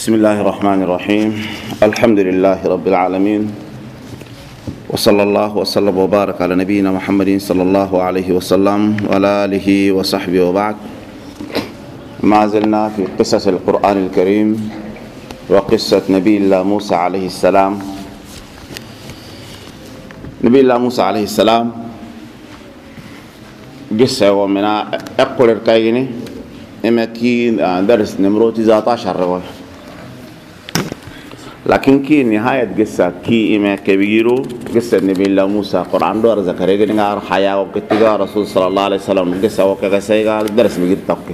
بسم الله الرحمن الرحيم. الحمد لله رب العالمين، وصلى الله وسلم وبارك على نبينا محمد صلى الله عليه وسلم وعلى آله وصحبه وبعد. ما زلنا في قصص القرآن الكريم وقصة نبي الله موسى عليه السلام. نبي الله موسى عليه السلام قصة ومن أقول الكايني إما كي درس نمرو 19 رواية، لكن كي نهاية قصة كي إما كبيرو قصة نبي الله موسى قرآن دور ذكرى نعار حياة وكتجا رسول صلى الله عليه وسلم قصة وكذا درس بيجي تقي.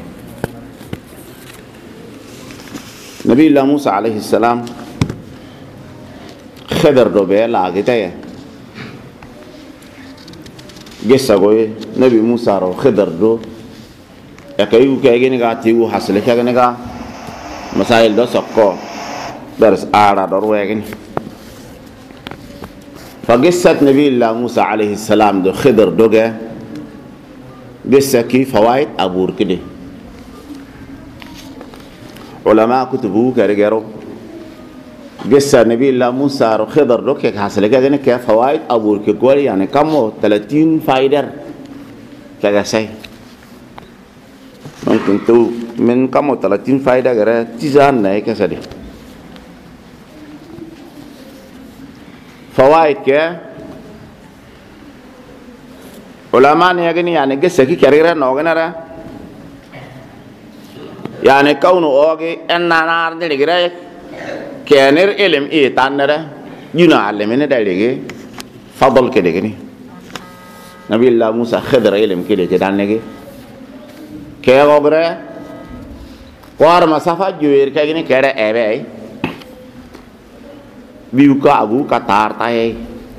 نبي الله موسى عليه السلام خضر دوبه لاقيته قصة قوي نبي موسى رو خضر دو يكيو كأجي نقاتيو حصل كأجي نقا مسائل دو سكو درس آرا درويجن. فقصة نبي الله موسى عليه السلام دو خضر دوجه قصة كي فوائد أبور كده علماء كتبوا كرجرو قصة نبي الله موسى رو خضر دوجه حصل كأجي نكا فوائد أبور كقولي يعني كمو 30 فايدة كذا شيء ممكن تو من كمو 30 فايدة غير تيزان ناي كسادي فوائد كه علماء نيجي يعني قصة كي كريرة نوعنا را يعني كونه أوجي أن نار دليل كأنير علم إيه تانرة جنا علمنا دليل فضل كده كني نبي الله موسى خضر علم كده كدانيجي كه أوجره قار مسافة جوير كأني كره أبي بيوكا أبو كتار تاي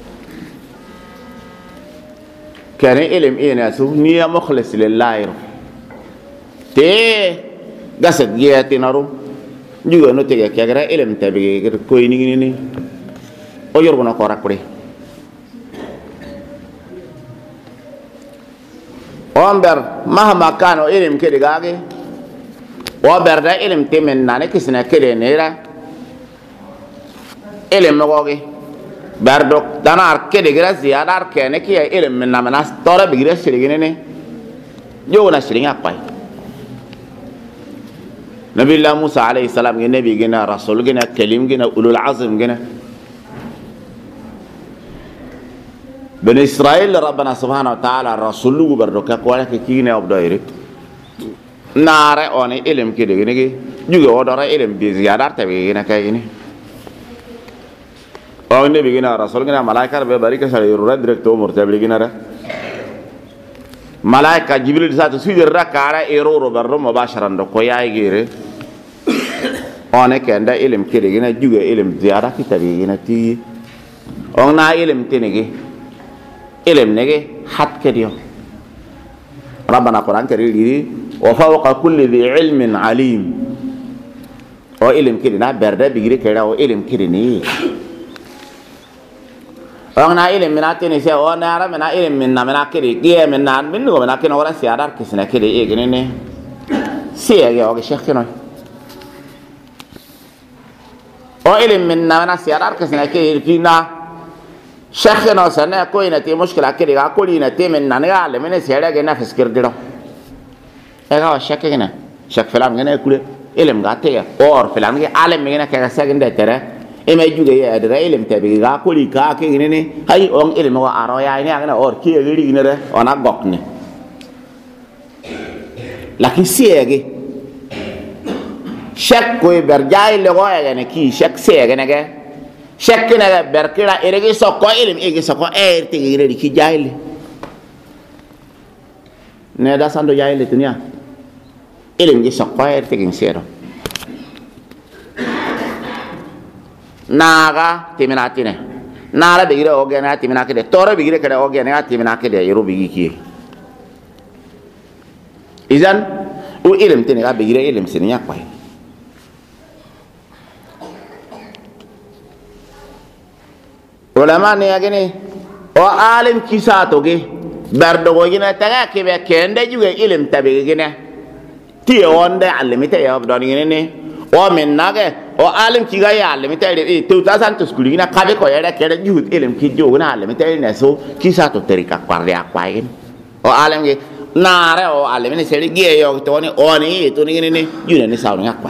كان علم إيه ناسو نيا مخلص لله تي قصد جياتي نارو juga no tega kira ilm tabi ko ini ni oyor bono korak pure omber mahma kano ilm ke digage ober da ilm temen nane kisna kede nera ilm nogoge bardok danar kede gira ziyadar kene ki ilm min namanas tora bigira sirigene ne jona siringa pai. نبي الله موسى عليه السلام نبي جنا رسول جنا كليم جنا أولو العزم جنا بني إسرائيل ربنا سبحانه وتعالى رسول له بردك قوله كيني أبدايري نار أني علم كده جنا كي juga odara علم بزيادة تبي جنا كاي جنا أو نبي جنا رسول جنا ملائكة ببارك سالي يرد درك تو مرتبط جنا را ملائكة جبريل ساتو سيدر ركارا إيرورو برضو مباشرة دكويا يجيره أنا كندا علم كده جنا juga علم زيادة كتابي جنا تي أنا علم تنيجي علم نيجي حد كده ربنا القرآن كريم وفوق كل ذي علم عليم أو علم كده نا بردا بيجري كده أو علم كده نيه أنا علم من أتني سيا أنا أرى من علم من نامنا كده جيه من نام منو من أكين أورا سيادار كسنة كده إيه جنينه سيا جيه أوكي شيخ كنوي أو علم من نامنا سيادار كسنة كده فينا شيخ كنوي سنة كوي نتي مشكلة كده كولي نتي من نانيا علم من سيادار جنا فسكر دلو إيه هو شيخ كنا شيخ فلان جنا كله علم قاتيه أور فلان جي علم جنا كذا سجن ده ترى إما juga ya ada ilmu tapi gak kuli kaki ini nih, hai orang ilmu aroya ini akan orang kiri gini gini deh, orang gok nih. Laki siapa? Syak kue berjaya logo ya nih ki syak siapa nih ke? Syak kena berkira eregi sokko ilmu eregi sokko tinggi gini di ki jahil. Nih ada sandu jahil itu nih ya. Ilmu ki sokko tinggi sero. naga timinati ne nara bigire ogena timinaki de toro bigire kada ogena timinaki de yero bigi izan u ilm tini ga bigire ilm sini yakwai ulama ne agene o alim kisato ge bardo gina taga ke be kende juga ilm tabi gina ti wonde alimite ya abdani ne o min nage o alim ki ga ya alim ta ire to ta san to skuli na kabe ko yara kere juhud ilim ki jo na alim ta ire so ki sa to terika kwarde akwa yin o alim ge na re o alim ni seri ge yo to ni o ni to ni ni yune ni sa ni akwa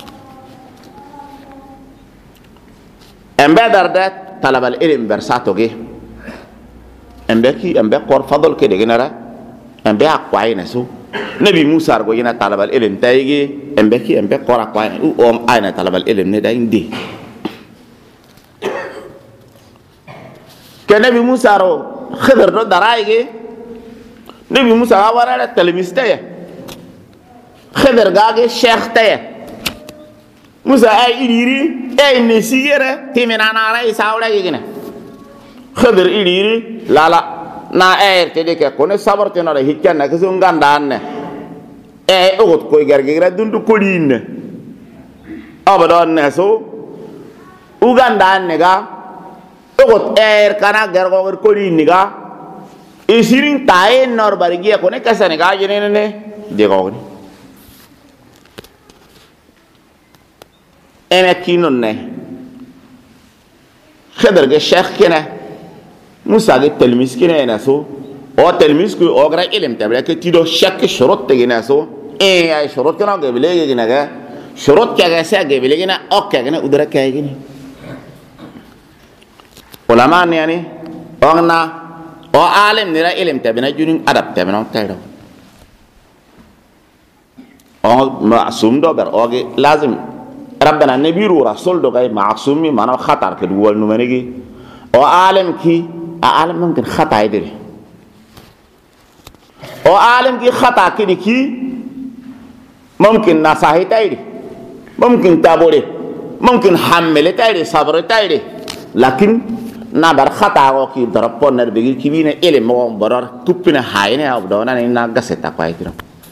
embe darda talab al ilm bersato ge embe kor fadol ke de genara embe akwa yin so nabi musa argo yina talab al ilm tayge embe kor akwa yin o ayna talab al ilm ne da indi ke nabi musa ro khidr do daraige nabi musa awara talmis taye khidr gage sheikh taye musa ay iriri ay ne sigere timina na ray sawla yigina khidr iriri lala na ay te de ke kono sabarti na hikkan na kesu ngandan e ogot koy gargira dundu koline abadon ne so ugandan ne ga ogot kana gargo koline ga isirin tae nor barigi ko ne kasane ga jene ne de go ni ene kinon ne khadar ge sheikh kena musa ge telmis kena na so o telmis ku o gra ilm tabre ke tido shak shurut te gena so ay shurut kana ge bile ge gena ga shurut ke ga sa ge bile gena o ke gena udra ke gena ulama ne yani ongna o alim nira ilm tabina junin adab tabina tayro o ma'sum do ber o ge lazim rabbana nabiru rasul do gay ma'sumi mana khatar ke wal no menegi o alim ki alim mumkin khata idiri o alim ki khata ki ki mumkin nasahi tayri mumkin tabore mumkin hammele tayri sabr tayri lakin na bar khata ko ki darapon nar begi ki bine ilm mo borar tupina hayne abdona na gaseta kwaitiro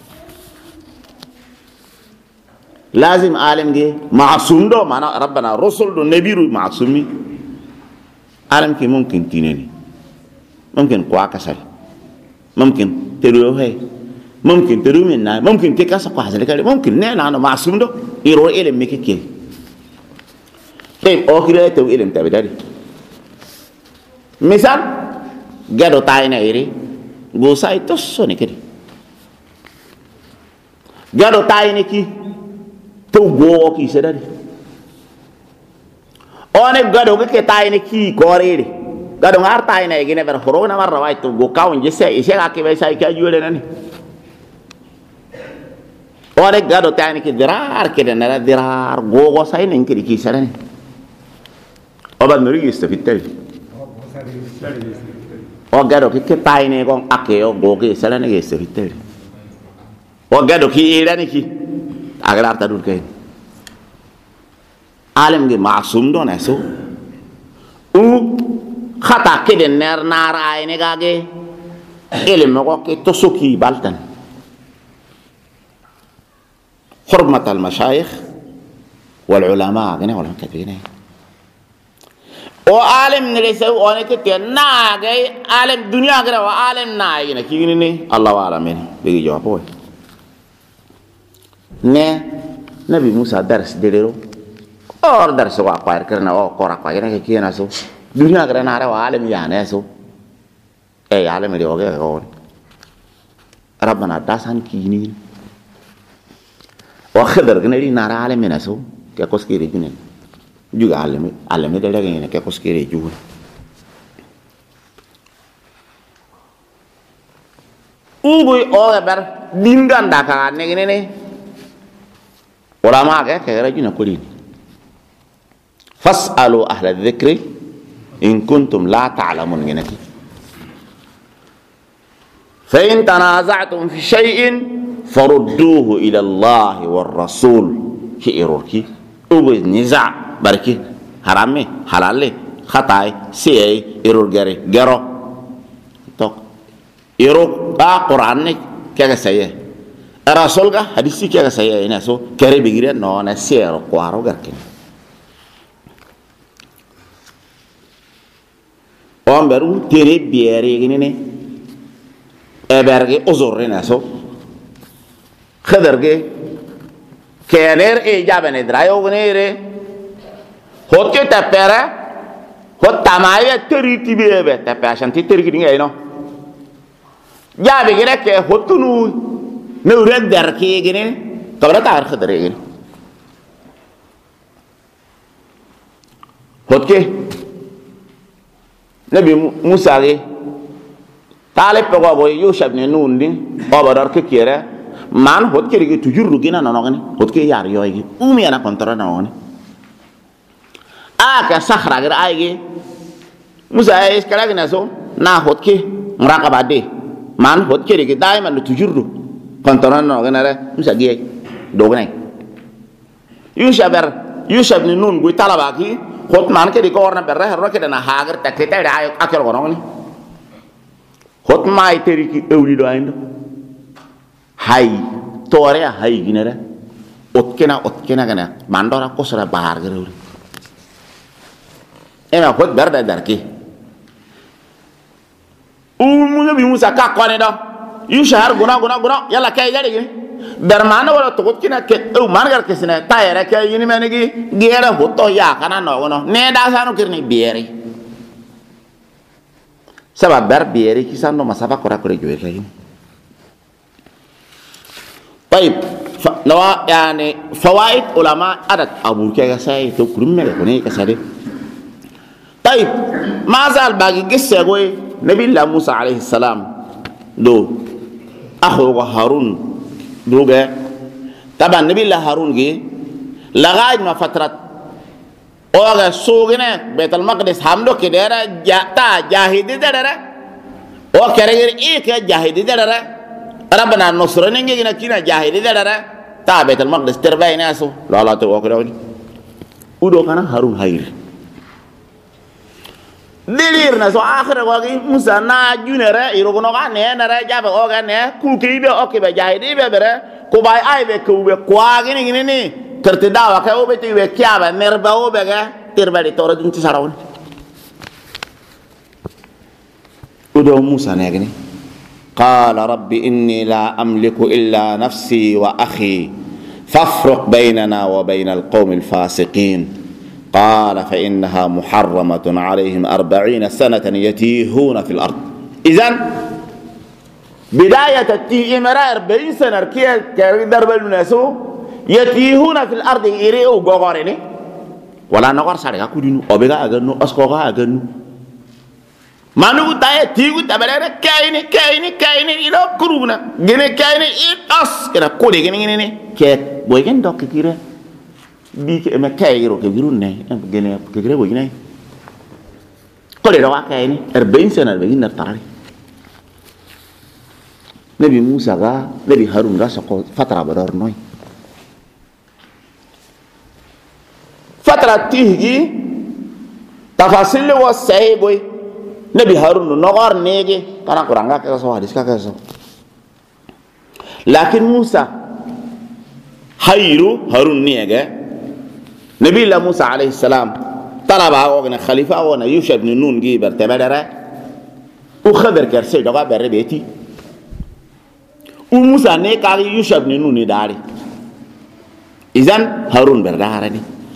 لازم عالم دي معصوم دو معنا ربنا رسول دو نبي معصومي عالم كي ممكن تيني ممكن قوا كسل ممكن تروه ممكن تروه منا ممكن تكاسا قوا حسن كده ممكن نحن معصوم دو يروح إلى ميكي كي طيب أخيرا تو إلى متابداري مثال جادو تاينا إيري غوساي توسوني كده جادو تاينا كي to go ki sedari one gado ke tayne ki korere gado ngar tayne gine ber horona marra way to go kawon je se ga ke be sai ka juule nani one gado tayne ki dirar ke na dirar go sai nen ki sedani oba nuri istafitel o gado ke tayne gon ake o go ke sedani ke istafitel o gado ki irani ki agar ta dur kay alim ge maasum do na so u khata ke den ner nara ay ne gage ilm ko ke to soki baltan hurmat al mashayikh wal ulama gane wala katine o alim ne so one ke te na ge alim dunya gara wa alim na ne ki ni allah wa alamin be jawab ne nabi musa dars delero or dars wa qair karna o qora qair ke kina so dunya gara na wa alim ya ne so e alim de oge ko rabbana dasan kini wa khadar gnari na alim ne so ke koskiri gune juga alim de lagi ne ke koskiri juga ubu o ber dinganda ka ne ulama ke rajuna kulini fasalu ahla dhikri in kuntum la ta'lamun ginaki fa in tanaza'tum fi shay'in farudduhu ila Allah war rasul ki irurki ubu niza barki harame halale khatai sey irur gero tok iruk Quran ne ke saye rasul ga hadisi kya saya ina so kare bigire no na sero kwaro garkin on beru tere biere gini ne eberge ozorre na so khaderge kener e jabane drayo gnere hokke ta pere hotta maaye teri tibebe ta pa shanti teri gidi ngay no jaabe gire ke hotunu ne ure der ki gine kabra tar khadre gine hotke nabi Musa ge talib pe go boy Yusuf ne nundi o badar ke kire man hotke ge tujuru gina no ngani hotke yar yoygi umi ana kontra no ngani aka sakhra gira ayge Musa ay iskala gina so na hotke mraqaba de man hotke ge daiman tujuru kontra no ngana re Musa ge do gnay Yusuf ni nun gu talaba ki hot man ke di ko warna berre ro ke dana hagar takete ay akel gono ni hot mai teri ki ewli do ayndo hay tore hay ginere otkena gana mandora kosra bahar gere ena hot berda darki umunya bi Musa ka kone do yushar guna yalla kay gari gi bermana wala to kina ke o margar ke sina tayere ke yini menegi gere hoto ya kana no gono ne da sanu kirni bieri sabab ber bieri kisano masafa kora kore joe kay طيب نوا يعني فوائد علماء عدد ابو كي ساي تو كرمه كوني كسادي طيب ما زال باقي قصه قوي نبي الله موسى عليه السلام دو اخو هارون دوغا طبعا نبي الله هارون جي لغايه ما فتره اوغا سوغنا بيت المقدس حمدو كديرا جاتا جاهدي ددرا او كرير ايه جاهدي ددرا ربنا نصر نيجي كنا جاهدي ددرا تا بيت المقدس ترباي ناسو لا لا تو اوكي ودو كان هارون هاير دلير ناسو اخر واغي موسى نا جونرا يروغنو غاني نرا جاب اوغاني كوكي بي اوكي بي جاهدي بي بره كوباي اي بي كوبي كواغي ني ترتدا وكا او بي بي كيابا مربا او بيغا تربالي تورا دنت سراون ودو موسى نيغني قال رب إني لا أملك إلا نفسي وأخي فافرق بيننا وبين القوم الفاسقين قال فإنها محرمة عليهم 40 سنة يتيهون في الأرض إذن بداية التيهمة 40 سنة كي درب الناس يتيهون في الأرض إيريو غوغوريني ولا نغار سارغا كودينو أوبيغا أغنو أسكوغا أغنو manu taye tigu tabalere kayni ilo kuruna gene kayni itas era kode gene ne ke boygen dok kire bi ke me kayro ke girunne gene ke gire boygne kode do kayni 40 sene be ginnar tarari nabi Musa ga nabi Harun ga sako fatra badar noy fatra tihgi tafasil wa sayboy Nabi Harun nogor nege karena kurang gak keso hadis kak keso. Lakin Musa Harun nege Nabi Allah Musa alaihi salam talaba awogna khalifa awona Yusuf ibn Nun gi bertabadara u khabar kerse doga berebeti u Musa ne kali Yusuf ibn Nun ni dari izan Harun berdarani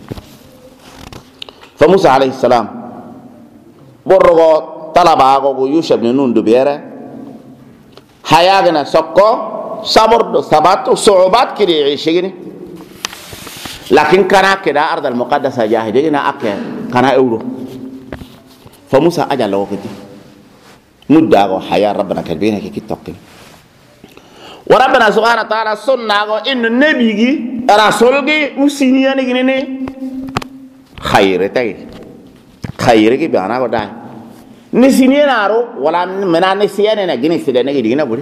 fa Musa alaihi salam borrogo talaba go Yusuf ibn Nun do bere hayagna sokko sabordo sabato suubat kiri ishigini lakin kana kida ard al muqaddasa jahidina akke kana euro fa Musa ajal waqti mudda go haya rabbana kalbina ki kitokki wa rabbana subhanahu wa ta'ala sunna go in nabigi rasulgi musiniyani gine khayreti bi ana go dai ni sinenaro wala menane siyane na gine sidane gina buri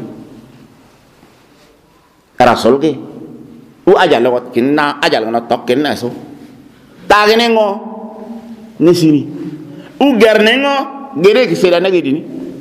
rasul ke u ajal wat kinna ajal na tokken na so tagene ngo ni sini u gerne ngo gere ki sidane gidini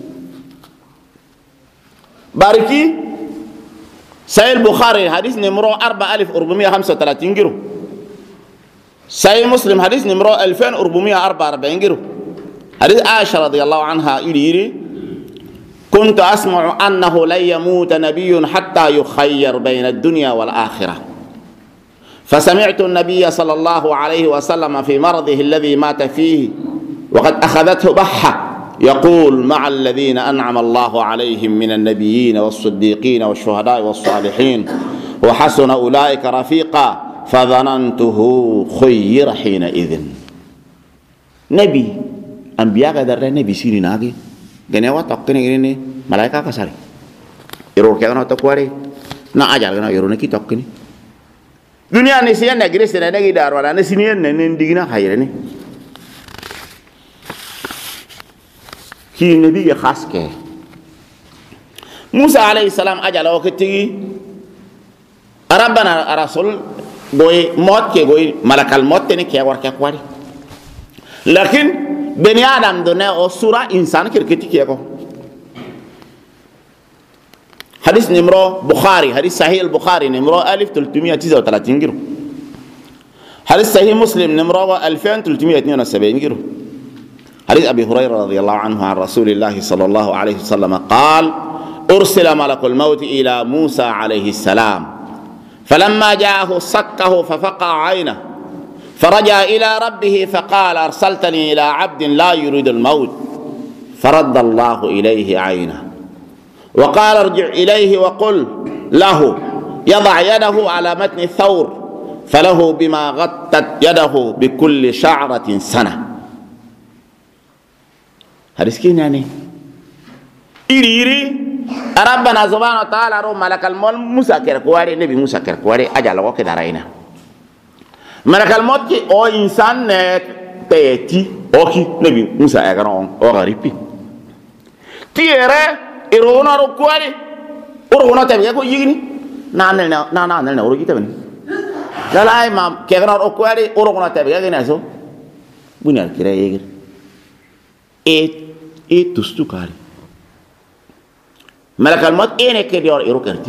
bariki sahih bukhari hadis numero 4435 giro sahih muslim hadis numero 2444 giro حديث عائشة رضي الله عنها إليري كنت أسمع أنه لن يموت نبي حتى يخير بين الدنيا والآخرة فسمعت النبي صلى الله عليه وسلم في مرضه الذي مات فيه وقد أخذته بحة يقول مع الذين أنعم الله عليهم من النبيين والصديقين والشهداء والصالحين وحسن أولئك رفيقا فظننته خير حينئذ. نبي أنبياء قدر نبي سيري ناقي غنيوا توقني غني ملائكة كساري يرور كأنه تقواري نا أجل كأنه يرونه كي توقني dunia ni sian negeri sini negeri darwara ni sini nene digina khair ni ki nabi ya khas ke Musa alaihi salam ajala wakati rabbana rasul boy mot ke boy malakal mot ni ke war ke kwari lakin bani adam done o sura insan kirkiti ke ko حديث نمرو بخاري حديث صحيح البخاري نمرو 1339 جرو حديث صحيح مسلم نمرو 2372 جرو حديث أبي هريرة رضي الله عنه عن رسول الله صلى الله عليه وسلم قال أرسل ملك الموت إلى موسى عليه السلام فلما جاءه صكه ففقع عينه فرجع إلى ربه فقال أرسلتني إلى عبد لا يريد الموت فرد الله إليه عينه وقال ارجع إليه وقل له يضع يده على متن الثور فله بما غطت يده بكل شعرة سنة. حديث كين يعني إيري ربنا سبحانه وتعالى رو ملك الموت موسى كركواري نبي موسى كركواري أجل وقت دارينا ملك الموت كي أو إنسان تيتي أوكي نبي موسى أجرون أو غريبي تيرة irona ro kwari urona tabi ko yigini na uro kitabani la imam kegana ro kwari urona tabi ga gina so bunyal kira yigir e tustu kari malakal mot ene ke dior iro karti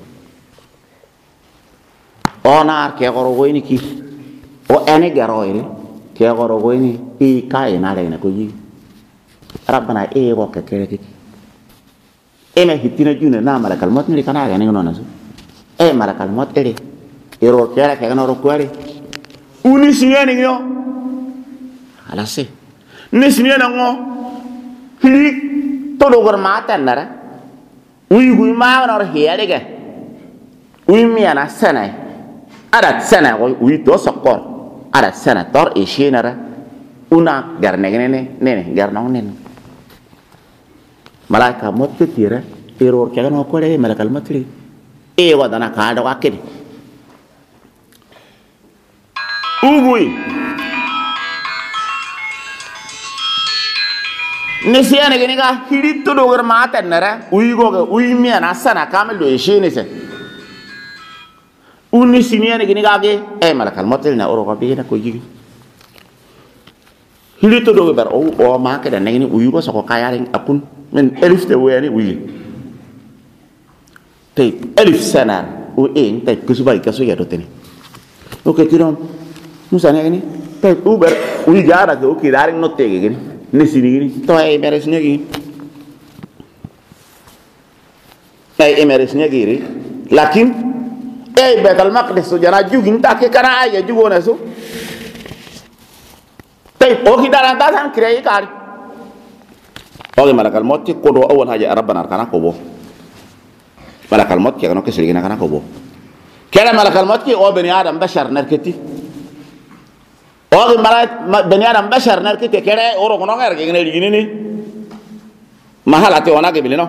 ona ke goro goini ki o ene garo ire ke goro goini e kai na le na ko yigi rabbana e go ke kere ki eme hitina june na malakal mot ni kana ga ngono nasu malakal mot ere ero kera ke kana ro kwari uni sinyani yo ala se ni sinyana ngo hili to do gor mata nara uyi gui ma na ro hiere ge uyi mi ana sana ada sana go uyi to sokor ada sana tor e shinara una garne ne garnong ne malaka mot tira error kaga no ko le malakal matri e wadana ka da wakedi ubui nesiane gani ga hiditto dogar mata nara uyi goga uyi mi ana sana kamel do shine se unni siniane gani ga ge malakal matri na oro ko bi na ko yigi hiditto dogar o ma ka da ngini uyi go so ko kayaring akun من ألف تواني وي طيب ألف سنة وين طيب كسباي كسوية روتني oke tiram musanya gini طيب Uber uji jarak ke oke daring note gini nesini gini to beresnya gini beresnya gini lakin Baitul Maqdis so jana jugin take kana aya jugona so طيب oke daran tasan kirei kali oke malakal maut kodo awal haja rabbana kana kobo malakal maut kana kesilgina kana kobo kala malakal maut o bani adam bashar narketi oke bani adam bashar narketi kere oro kono ngar gene gini ni mahalate ona ke bilino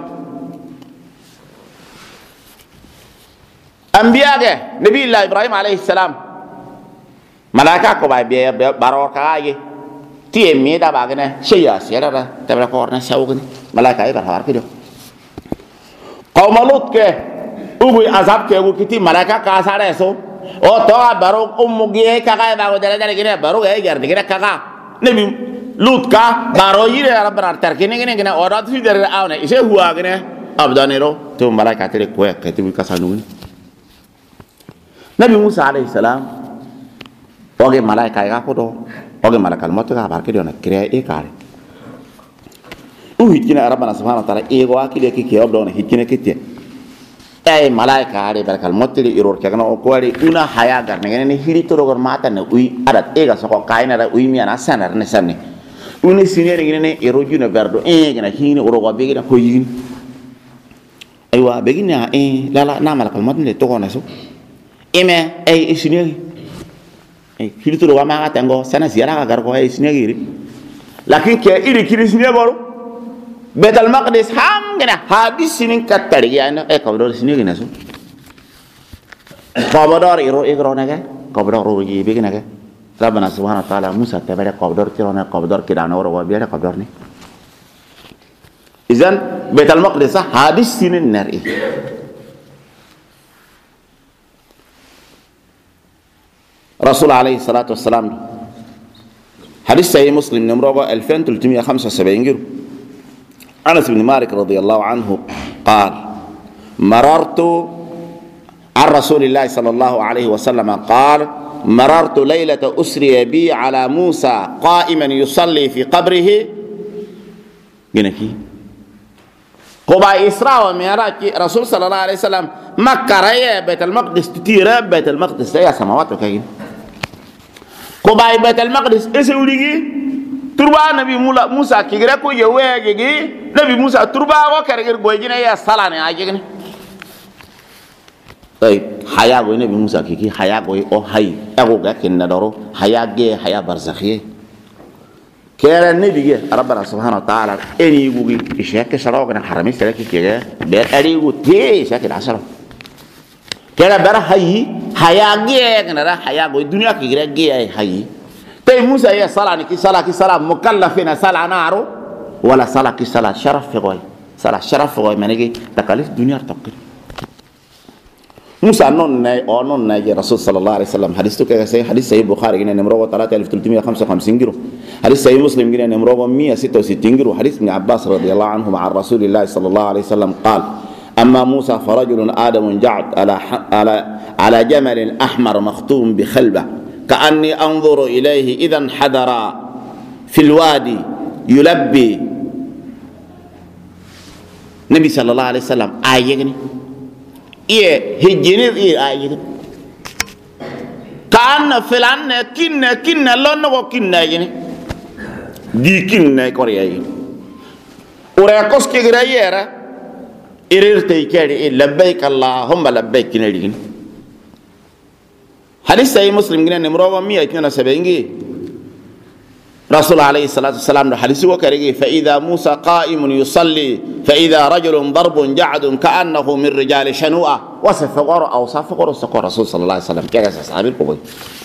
anbiya ge nabi allah ibrahim alayhi salam malaka ko ba be baro kaage tie mi da bagane sheya sera da tabra korna sawgun malaka ay barhar kido qawmalut ke ubu azab ke ubu kiti malaka ka sare so o to baro ummugi ka ga ba go dara gine baro ga gar digire ka ga nabi lut ka baro yire rabbar tarkine gine gine orat fi dare awne ise huwa gine abdanero to malaka tere ko ke tibu kasanu nabi musa alayhi salam oge malaka ga ko do oge malakal maut ka bar ke dona kire e kare hikina rabbana subhanahu wa ta'ala e go akile ki ke obdo na hikina kite ay malaika are barkal motri iror kagana o kwari una haya garne ne hiri to rogor mata ne ui adat ega so ko kaina da ui mi ana sanar ne sanne uni sinere ne eroju ne berdo gena hini orogo be gena ko yin aywa be gina la na malakal motri ne to kona so ime ay sinere hiri to rogo ma ta ngo sana ziara gar ko ay sinere lakin ke iri kiri sinere boro betal maqdis ham gena hadis sinin katari yana kabdor sini gena so kabdor iro naga kabdor ro yi be gena ga rabbana subhanahu wa ta'ala musa tabara kabdor kirona kabdor kirana ro wa biya kabdor ni izan betal maqdis hadis sinin nari rasul alaihi salatu wassalam hadis sahih muslim numero 2375 giro أنس بن مالك رضي الله عنه قال مررت عن رسول الله صلى الله عليه وسلم قال مررت ليلة أسري بي على موسى قائما يصلي في قبره جنكي قبا إسراء ومعراج رسول صلى الله عليه وسلم مكة رأي بيت المقدس تطير بيت المقدس يا سماوات وكاين قبا بيت المقدس إسولي turba nabi musa kigre ko yewe gege nabi musa turba ko karger gojina ya salane ajegni ay haya go nabi musa kiki haya go o hay ago ga ken nadoro haya ge haya barzakhiye kera nabi ge rabbana subhanahu wa ta'ala eni gugi ishake saraw gana harami saraki kege be ari gu te ishake asaro kera bar hayi haya ge gana haya go dunya kigre ge ay hayi تي موسى يا صلاة كي صلاة مكلفين صلاة نارو ولا صلاة كي صلاة شرف في غوي صلاة شرف في غوي منيجي تكاليف دنيا تقل موسى نون ناي رسول صلى الله عليه وسلم حديث تو كيسي حديث صحيح البخاري جنا نمرو 3355 جرو حديث صحيح مسلم جنا نمرو 166 جرو حديث ابن عباس رضي الله عنه مع رسول الله صلى الله عليه وسلم قال أما موسى فرجل آدم جعد على جمل أحمر مختوم بخلبة كأني أنظر إليه إذا انحدر في الوادي يلبي نبي صلى الله عليه وسلم آيجني هجيني آيجني كأن فلان كنا لونو كنا يجني دي كنا كوريا يجني وريكوس كيغرايرا إريرتي كاري لبيك اللهم لبيك نيجني حديث صحيح مسلم جنا نمرو 172 رسول عليه الصلاة والسلام حديث وكريه فإذا موسى قائم يصلي فإذا رجل ضرب جعد كأنه من رجال شنوءة وصف غور أو صف غور سقور رسول صلى الله عليه وسلم كذا صحابي القبي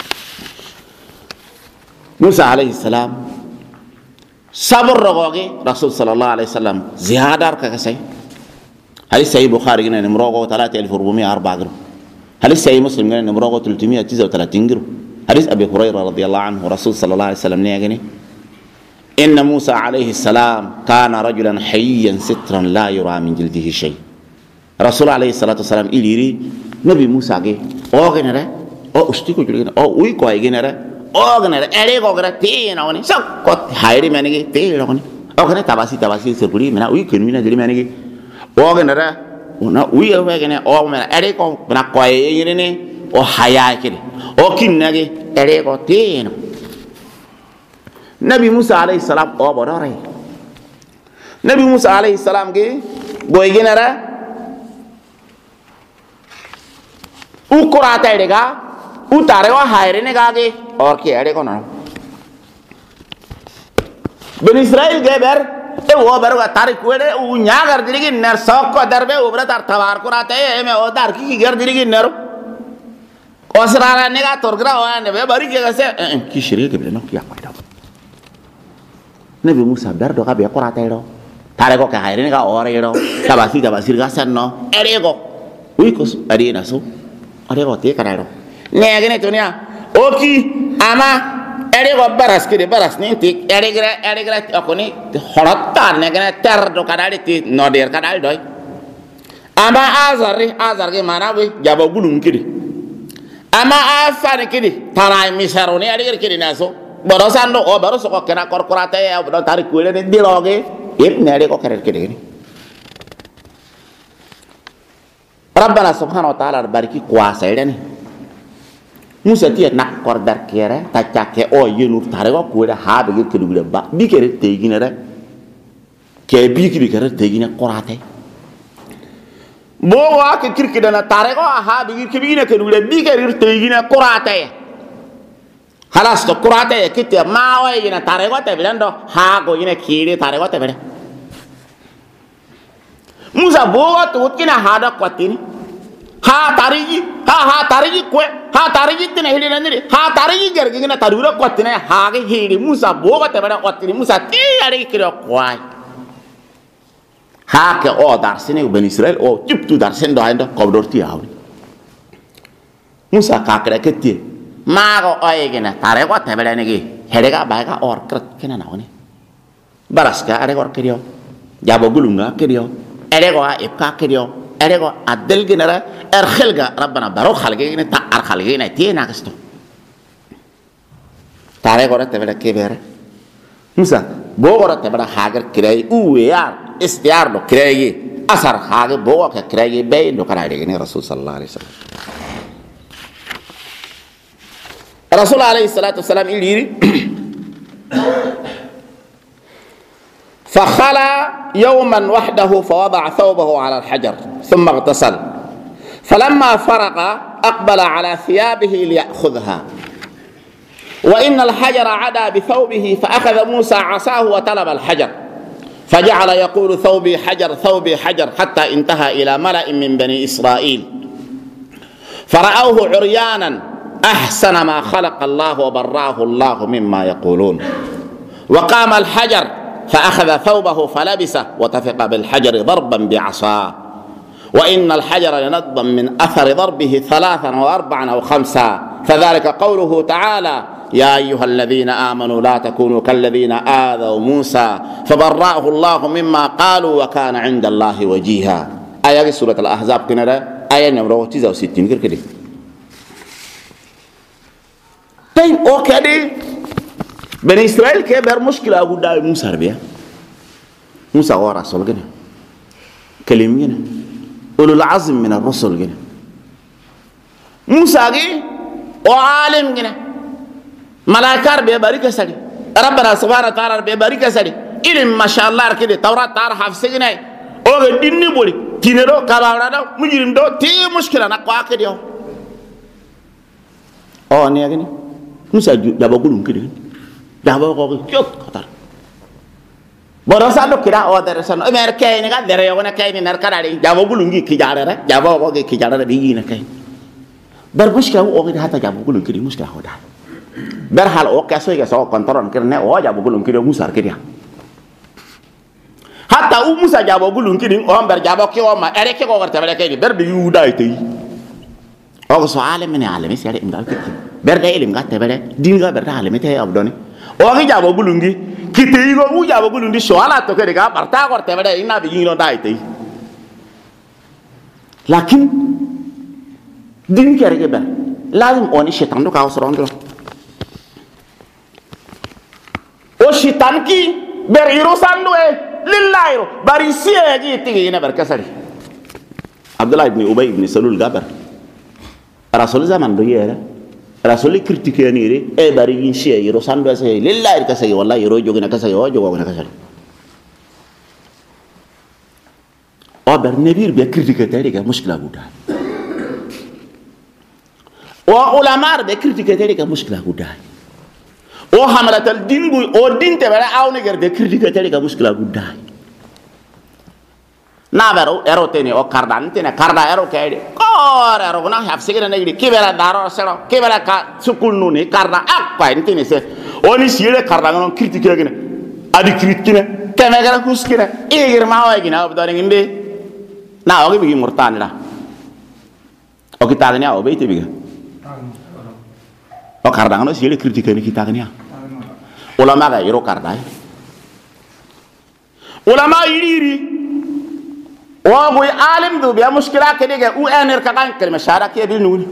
موسى عليه السلام صبر رغوغي رسول صلى الله عليه وسلم زيادة كسي حديث صحيح بخاري جنا نمرو 3404 حديث صحيح مسلم قال نمرو 339 جرو حديث ابي هريره رضي الله عنه رسول صلى الله عليه وسلم نيغني ان موسى عليه السلام كان رجلا حيا سترا لا يرى من جلده شيء رسول عليه الصلاه والسلام اليري نبي موسى جي اوغنره او اشتيكو جلنا او وي كوي جنره اوغنره اري اوغره تينا وني سو كوت هايري منيغي تينا وني اوغنه تباسي سيربولي منا وي كنمينا دلي منيغي اوغنره na wiya wegene o mena ere ko na ko yirene o haya kide o kinnage ere ko tino nabi musa alayhi salam o bodore nabi musa alayhi salam ge boy genera u kurata edega u tare wa hayre ne gage or ke ere ko na ben israel ge ber e wo berga tarik wede u nyagar dirigi ner sokko darbe ubra tar tawar kurate e me o dar ki gar dirigi ner osrara nega torgra o ne be bari ke gase ki shiri ke no ya ko daw nabi musa berdo ka be kurate do tare ko ka hayre nega ore do tabasi ga sanno ere go wi ko ari na so are go te kararo ne gene to nya o ki ama ere go baras ninti ere gra akoni horotar ne gana ter do kadali ti no der kadal doy ama azar ge mana we jabo gulum kidi ama afani kidi taray misaro ne ere kidi naso bodo sando o baro so ko kena korporate ya bodo tarik kuele ne diloge ip ne ere ko kere kidi rabbana subhanahu wa ta'ala bariki kwasa irani musa tiya nak kordar kere ta chake o yenu tare ko kuda ha be ke dugule ba bi kere tegina re ke bi ki kere tegina qorate bo wa ke kirkida na tare ko ha be ke bi ne ke dugule bi kere tegina qorate halas to qorate ke te ma wa ina tare ko te bilando ha go ina kire tare ko te bele musa bo wa to kina hada kwatini ha tarigi kwe ha tarigi tene hili nandiri ha tarigi gergi gina tarura kwatine ha ge hili musa boga tebara kwatini musa ti ari kiro kwai ha ke o dar sine ben israel o tiptu dar sen do ando kobdor ti awni musa ka kre ketti mago oye gina tare ko tebara ne gi herega baga or kret kena nawni baraska are gor kirio jabo gulunga kirio are go e ka kirio erego adel genera khelga rabbana baro khalge ne ta ar khalge ne tiena kasto tare gore tebele kebere musa bo gore tebele hagar kirei uwar istiar do kirei asar hage bo ka kirei be do kana de ne rasul sallallahu alaihi wasallam rasul alaihi salatu wasallam iliri فخلى يوما وحده فوضع ثوبه على الحجر ثم اغتسل فلما فرغ أقبل على ثيابه ليأخذها وإن الحجر عدا بثوبه فأخذ موسى عصاه وطلب الحجر فجعل يقول ثوبي حجر ثوبي حجر حتى انتهى إلى ملأ من بني إسرائيل فرأوه عريانا أحسن ما خلق الله وبراه الله مما يقولون وقام الحجر فأخذ ثوبه فلبسه وتفق بالحجر ضربا بعصاه وإن الحجر لنضبا من أثر ضربه 3 و4 أو 5 فذلك قوله تعالى يا أيها الذين آمنوا لا تكونوا كالذين آذوا موسى فبرأه الله مما قالوا وكان عند الله وجيها آية سورة الأحزاب كنرى آية نمرة 69 كده طيب أوكي بني إسرائيل كبر مشكلة أقول دا موسى ربيا موسى هو رسول جنا كلمينا أولو العزم من الرسل جنا موسى جي وعالم جنا ملاكار بيبارك سري ربنا سبحانه وتعالى بيبارك سري إلهم ما شاء الله كده توراة تعرف حفظ جنا أو ديني بولي تينرو كبارنا مجرم دو تي مشكلة نقوا كده أو نيا جنا موسى دابا قولون كده dabo ko kyot katar boro sa do kira o dere san mer kay ni ga dere yo na kay ni nar karari dabo gulungi ki jare re dabo ko ki jare bi ni kay bar mushka o gi hata dabo gulun kiri mushka ho da bar hal o ka so ga so kontrol kirne o dabo gulun kiri musar kiri hatta u musa dabo gulun kiri o bar dabo ki o ma ere ki ko garta bele kay bar bi yuda ite o so alim ni alim sere imdal kiti bar da ilim gatte bele dinga bar da alim te abdoni ogi jabo gulungi kiti go u jabo gulundi shoala to ke ga barta korte bede ina bi yino dai tei lakin din kere ke ber lazim oni shaitan do ka osrondo o shaitan ki ber iro sandu e lillahi bari siya gi tigi ina ber kasari abdullah ibn ubay ibn salul gabar rasul zaman do yere rasul critique ni re e bari yin shi yiro sando sai lillahi ka sai wallahi yiro jogina ka sai o jogo na ka sai o ber nebir be critique tari ga mushkila guda o ulama be critique tari ga mushkila guda o hamalatal dingu o dinte bara awne ger be critique tari ga mushkila guda na baro ero tene o kardan tene karda ero kayde ko ero na haf sigina negri kibera daro sero kibera ka sukul nuni karda akwa intene se oni sire karda non critique gene adi critique kene gara kuskira igir mawa gina obdore nginde na ogi bigi murtan la o kitagni o beite biga o karda non sire critique ni kitagni ulama ga iro karda ulama yiri وابو عالم ذو بيا مشكلة كده وأنا ركعان كلمة شارك يا بينوني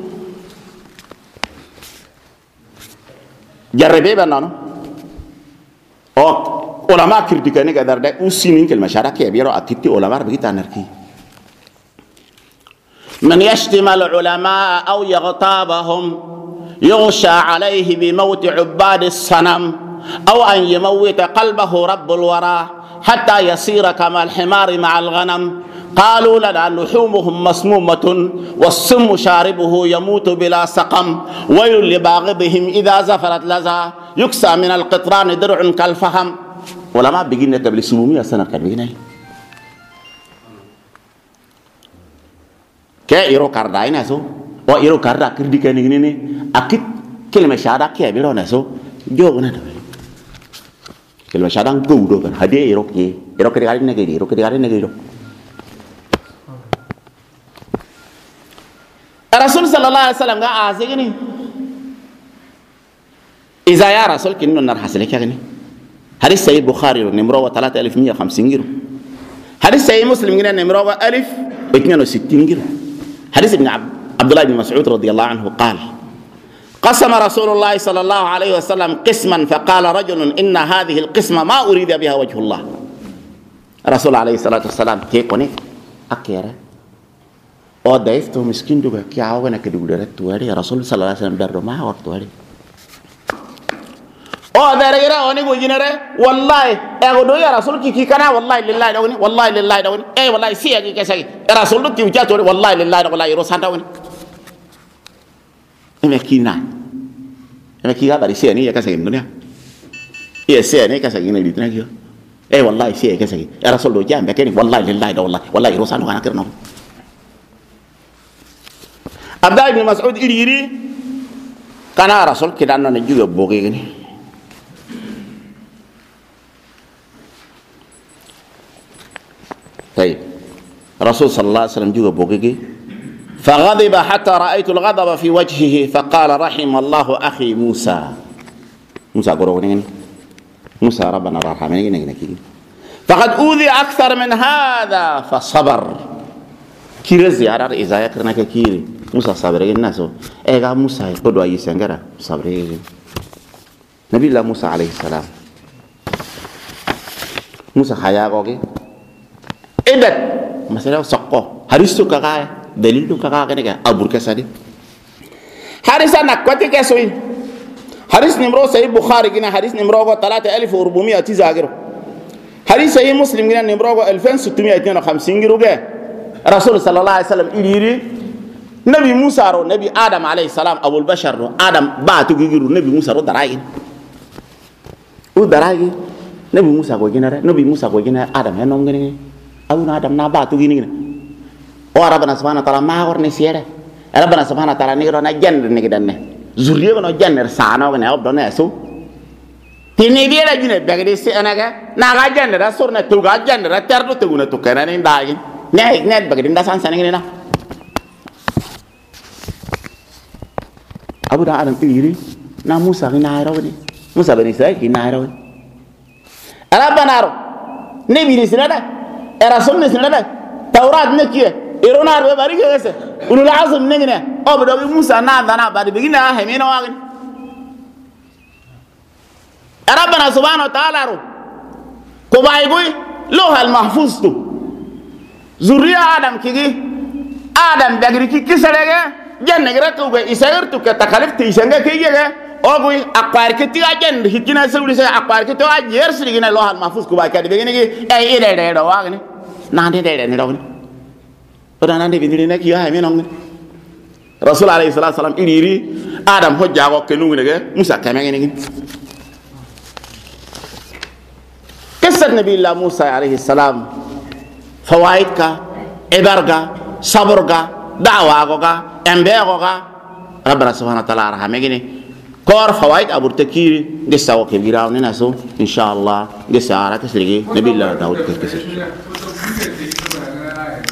جربي بنانو أو علماء كرتكني كذا ده وسينين كلمة شارك يا بيرو أكيد علماء بيجي تانركي من يشتم العلماء أو يغتابهم يغشى عليه بموت عباد الصنم أو أن يموت قلبه رب الورى حتى يصير كما الحمار مع الغنم. قالوا لنا لحومهم مسمومة والسم شاربه يموت بلا سقم. ويل لباغضهم إذا زفرت لذا يكسى من القطران درع كالفهم. ولما بيجينا قبل سمومية سنة كبيرة كإيرو كارداين أسو وإيرو كاردا كردي كنيني أكيد كلمة شهادة كي بيرو نسو جونا كلمة شهادة غودو كان هدي إيرو كي إيرو كدي كاري نجيري إيرو كدي كاري نجيرو. الرسول صلى الله عليه وسلم قال أزيني إذا يا رسول كنون نار حسلك يعني حديث سيد بخاري نمرة 3150 جرو. حديث سيد مسلم كنا نمرة 1062 جرو. حديث ابن عبد الله بن مسعود رضي الله عنه قال قسم رسول الله صلى الله عليه وسلم قسما فقال رجل إن هذه القسمة ما أريد بها وجه الله. رسول عليه الصلاة والسلام كيكوني أكيرا أو دايفتو مسكين دوغا كياوغا نكدولرا تواري رسول صلى الله عليه وسلم دارو ما ور تواري أو داريرا أوني بوجينرا والله أغدو يا رسول كي كنا والله لله دوني والله لله دوني أي والله سيا كي كسي رسول كي وجاتوري والله لله والله يروسان دوني إمكينا إمكينا باري سيا ني كسي الدنيا إيه سيا ني كسي ني ديتنا كيو أي والله سيا كسي رسول دو جام بكني والله لله والله والله يروسان وانا كرنو. عبد الله بن مسعود إليري كان رسول كده أنه نجوا بوجيني. طيب رسول صلى الله عليه وسلم جوا بوجيني فغضب حتى رأيت الغضب في وجهه فقال رحم الله أخي موسى. موسى قروني موسى ربنا رحمني فقد أوذي أكثر من هذا فصبر. كير زيارة إذا يكرنا كيري موسى صبرين الناس إيه موسى قدوا يسنجرا صبرين. نبي الله موسى عليه السلام موسى خيا قوي إدت مثلا سقّو هريستو كاكا دليلو كاكا كنيكا أبور كسادي هريسا نكوتي كسوي هريس نمرو سيد بخاري كنا هريس نمرو 3400 تزاجرو هريس سيد مسلم كنا نمرو 2652 جرو رسول صلى الله عليه وسلم إليري نبي موسى رو نبي آدم عليه السلام أبو البشر رو آدم باتو جيرو نبي موسى رو دراين ودراين نبي موسى كوجينا نبي موسى كوجينا آدم هنوم غني أبو آدم نباتو جيني أو ربنا سبحانه وتعالى ما هو نسيره ربنا سبحانه وتعالى نيرو نجن نجدنه زوريه كنا جن رسانه كنا أبدا نسوا تيني بيرا جنة بعدي سي أنا كا ناقا جن رسول نتوقع جن رتيرو تقولنا توكنا نينداين نهيك نهيك بعدي ندا سان سنين كنا أبو آدم إليري نا موسى كنا هيروي موسى بني إسرائيل كنا هيروي ربنا رو نبي نسنا رسول نسنا توراة نكية إيرونا ربنا بارك كذا ولو العظم نجنا أو بدو موسى نادنا بعد بيجينا همينا واقين ربنا سبحانه وتعالى رو كوبايقوي لوح المحفوظ تو زوريا آدم كذي آدم بيجري كيسرعة جنة غيرتو إسرائيل تو كتكاليف تيسنجا كيجا أقوي أقارك تيجا جنة هكينا سوري سا أقارك تو أجير سريجنا لوح المحفوظ كوبايك بيجينا كي أي ده واقين نادي ده نراقين وده نادي بيجينا كي يا همين عمين رسول عليه الصلاة والسلام إليري آدم هو جاوا كنوع نجا موسى كمان كنيجي قصة نبي الله موسى عليه السلام فوائدك عبرك صبرك دعوة أنبياء ربنا سبحانه وتعالى رحمه كور فوائد أبو تكير قصة وكبيرة وننسو إن شاء الله قصة على كسرقي نبي الله داود كسر